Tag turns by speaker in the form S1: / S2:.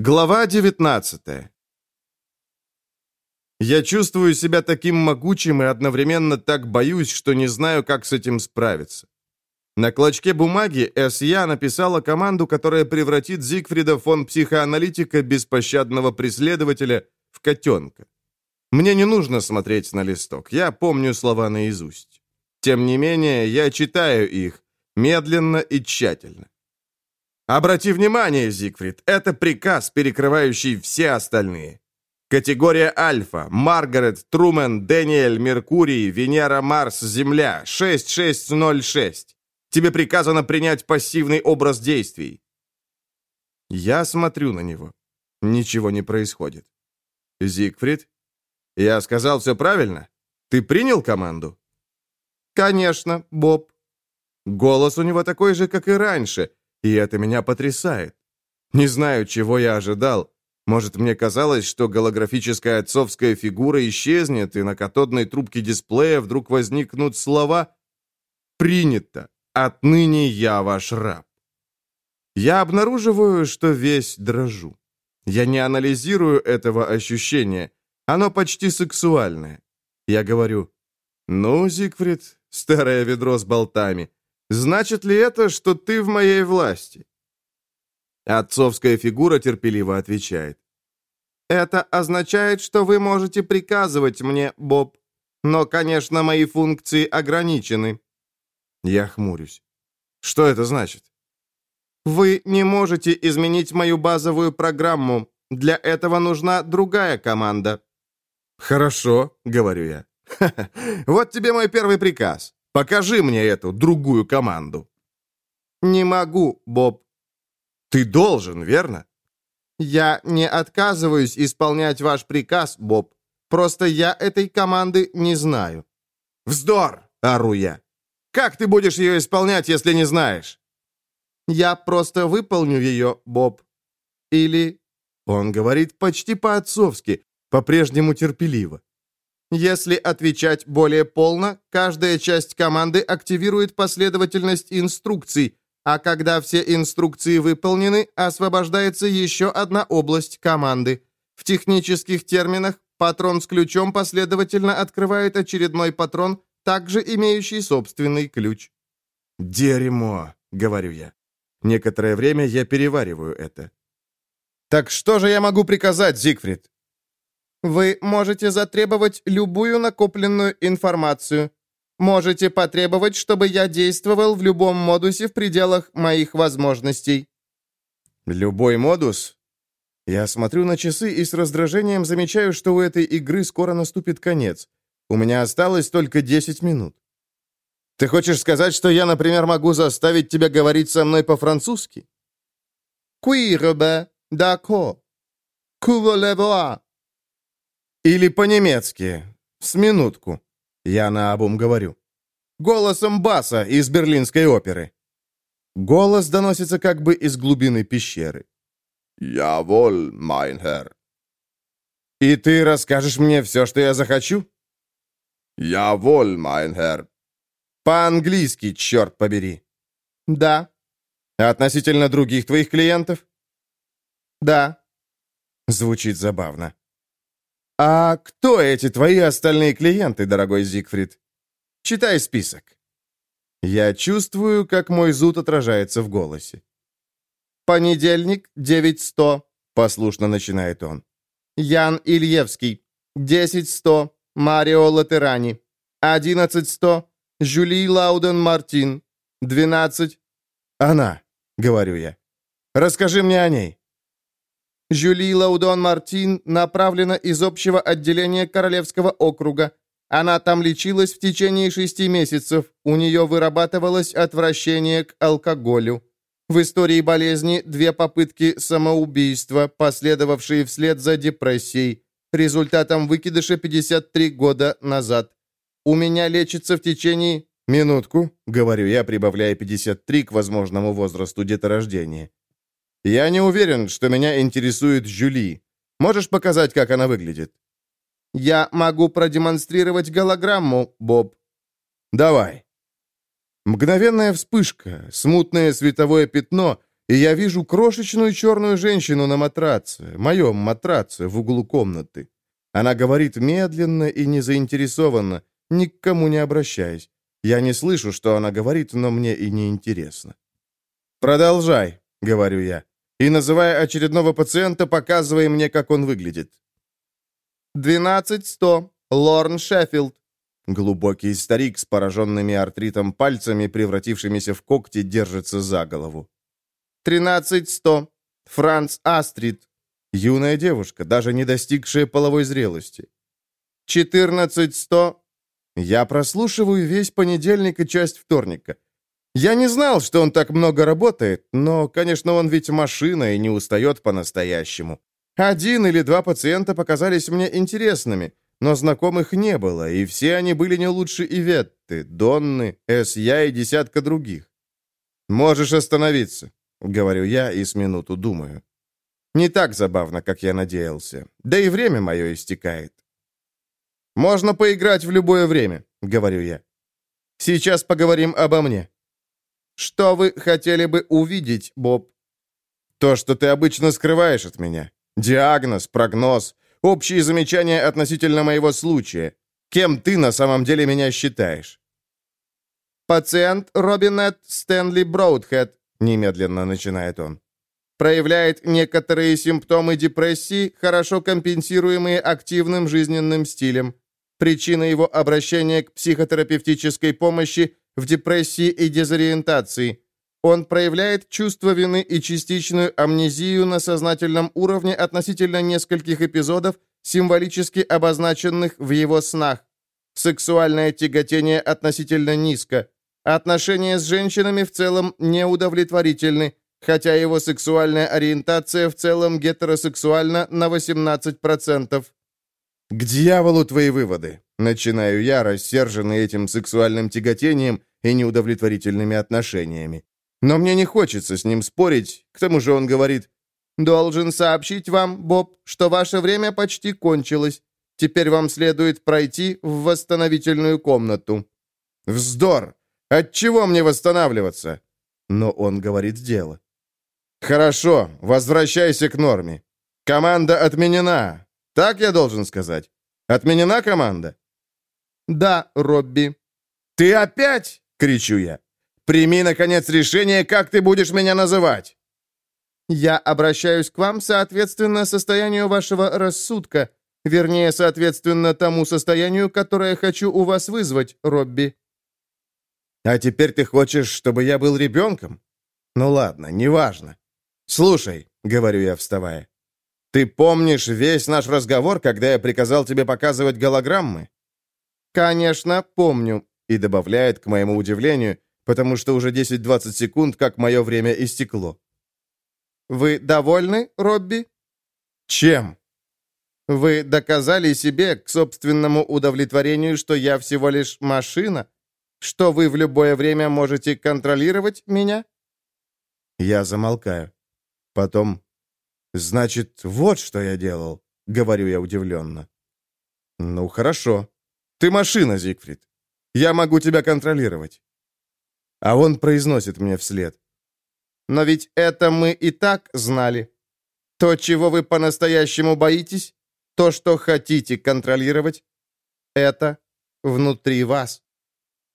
S1: Глава 19. Я чувствую себя таким могучим и одновременно так боюсь, что не знаю, как с этим справиться. На клочке бумаги С.Я. написала команду, которая превратит Зигфрида фон психоаналитика, беспощадного преследователя, в котенка. Мне не нужно смотреть на листок, я помню слова наизусть. Тем не менее, я читаю их, медленно и тщательно. Обрати внимание, Зигфрид, это приказ, перекрывающий все остальные. Категория Альфа, Маргарет, Трумен, Дэниэль, Меркурий, Венера, Марс, Земля, 6606. Тебе приказано принять пассивный образ действий. Я смотрю на него. Ничего не происходит. Зигфрид? Я сказал все правильно? Ты принял команду? Конечно, Боб. Голос у него такой же, как и раньше, и это меня потрясает. Не знаю, чего я ожидал. Может, мне казалось, что голографическая отцовская фигура исчезнет, и на катодной трубке дисплея вдруг возникнут слова «Принято! Отныне я ваш раб». Я обнаруживаю, что весь дрожу. Я не анализирую этого ощущения. Оно почти сексуальное. Я говорю: «Ну, Зигфрид, старое ведро с болтами, значит ли это, что ты в моей власти?» Отцовская фигура терпеливо отвечает: «Это означает, что вы можете приказывать мне, Боб. Но, конечно, мои функции ограничены». Я хмурюсь. Что это значит? «Вы не можете изменить мою базовую программу. Для этого нужна другая команда». «Хорошо», — говорю я. «Ха-ха. Вот тебе мой первый приказ. Покажи мне эту другую команду». «Не могу, Боб». «Ты должен, верно?» «Я не отказываюсь исполнять ваш приказ, Боб. Просто я этой команды не знаю». «Вздор!» — ору я. «Как ты будешь ее исполнять, если не знаешь?» «Я просто выполню ее, Боб. Или...» Он говорит почти по-отцовски, по-прежнему терпеливо. «Если отвечать более полно, каждая часть команды активирует последовательность инструкций, а когда все инструкции выполнены, освобождается еще одна область команды. В технических терминах патрон с ключом последовательно открывает очередной патрон, также имеющий собственный ключ». «Дерьмо», — говорю я. Некоторое время я перевариваю это. «Так что же я могу приказать, Зигфрид?» «Вы можете затребовать любую накопленную информацию. Можете потребовать, чтобы я действовал в любом модусе в пределах моих возможностей». «Любой модус?» Я смотрю на часы и с раздражением замечаю, что у этой игры скоро наступит конец. У меня осталось только 10 минут. «Ты хочешь сказать, что я, например, могу заставить тебя говорить со мной по-французски?» «Qui, Робе, d'accord. Que voulez-vous?» «Или по-немецки. С минутку». Я наобум говорю. «Голосом баса из Берлинской оперы». Голос доносится как бы из глубины пещеры. «Jawohl, mein Herr». «И ты расскажешь мне все, что я захочу?» «Jawohl, mein Herr». «По-английски, черт побери». «Да». «Относительно других твоих клиентов?» «Да». Звучит забавно. «А кто эти твои остальные клиенты, дорогой Зигфрид? Читай список». Я чувствую, как мой зуд отражается в голосе. «Понедельник, 9100», — послушно начинает он. «Ян Ильевский, 10100, Марио Латерани, 11100, Жюли Лауден Мартин, 12...» «Она», — говорю я. «Расскажи мне о ней». «Жюли Лаудон Мартин направлена из общего отделения Королевского округа. Она там лечилась в течение 6 месяцев. У нее вырабатывалось отвращение к алкоголю. В истории болезни 2 попытки самоубийства, последовавшие вслед за депрессией. Результатом выкидыша 53 года назад. У меня лечится в течение...» «Минутку», — говорю я, прибавляя 53 к возможному возрасту деторождения. «Я не уверен, что меня интересует Жюли. Можешь показать, как она выглядит?» «Я могу продемонстрировать голограмму, Боб». «Давай». Мгновенная вспышка, смутное световое пятно, и я вижу крошечную черную женщину на матраце, моем матраце в углу комнаты. Она говорит медленно и незаинтересованно, ни к кому не обращаясь. Я не слышу, что она говорит, но мне и не интересно. «Продолжай», — говорю я, и, называя очередного пациента, показывай мне, как он выглядит. 12100, Лорн Шеффилд. Глубокий старик с пораженными артритом пальцами, превратившимися в когти, держится за голову. 13100, Франц Астрид. Юная девушка, даже не достигшая половой зрелости. 14100. Я прослушиваю весь понедельник и часть вторника. Я не знал, что он так много работает, но, конечно, он ведь машина и не устает по-настоящему. 1 или 2 пациента показались мне интересными, но знакомых не было, и все они были не лучше Иветты, Донны, Эс-Я и десятка других. «Можешь остановиться», — говорю я и с минуту думаю. Не так забавно, как я надеялся. Да и время мое истекает. «Можно поиграть в любое время», — говорю я. «Сейчас поговорим обо мне». «Что вы хотели бы увидеть, Боб?» «То, что ты обычно скрываешь от меня. Диагноз, прогноз, общие замечания относительно моего случая. Кем ты на самом деле меня считаешь?» «Пациент Робинет Стэнли Броудхед», — немедленно начинает он, «проявляет некоторые симптомы депрессии, хорошо компенсируемые активным жизненным стилем. Причина его обращения к психотерапевтической помощи в депрессии и дезориентации. Он проявляет чувство вины и частичную амнезию на сознательном уровне относительно нескольких эпизодов, символически обозначенных в его снах. Сексуальное тяготение относительно низко. Отношения с женщинами в целом неудовлетворительны, хотя его сексуальная ориентация в целом гетеросексуальна на 18%. «К дьяволу твои выводы!» Начинаю я, рассерженный этим сексуальным тяготением и неудовлетворительными отношениями. Но мне не хочется с ним спорить, к тому же он говорит: «Должен сообщить вам, Боб, что ваше время почти кончилось. Теперь вам следует пройти в восстановительную комнату». «Вздор! Отчего мне восстанавливаться?» Но он говорит дело. «Хорошо, возвращайся к норме. Команда отменена. Так я должен сказать. Отменена команда?» «Да, Робби». «Ты опять?» — кричу я. «Прими, наконец, решение, как ты будешь меня называть». «Я обращаюсь к вам соответственно состоянию вашего рассудка, вернее, соответственно тому состоянию, которое хочу у вас вызвать, Робби». «А теперь ты хочешь, чтобы я был ребенком? Ну ладно, неважно. Слушай», — говорю я, вставая, — «ты помнишь весь наш разговор, когда я приказал тебе показывать голограммы?» «Конечно, помню», — и добавляет, к моему удивлению, потому что уже 10-20 секунд, как мое время истекло. «Вы довольны, Робби?» «Чем?» «Вы доказали себе к собственному удовлетворению, что я всего лишь машина? Что вы в любое время можете контролировать меня?» Я замолкаю. Потом: «Значит, вот что я делал», — говорю я удивленно. «Ну, хорошо. Ты машина, Зигфрид. Я могу тебя контролировать». А он произносит мне вслед: «Но ведь это мы и так знали. То, чего вы по-настоящему боитесь, то, что хотите контролировать, это внутри вас».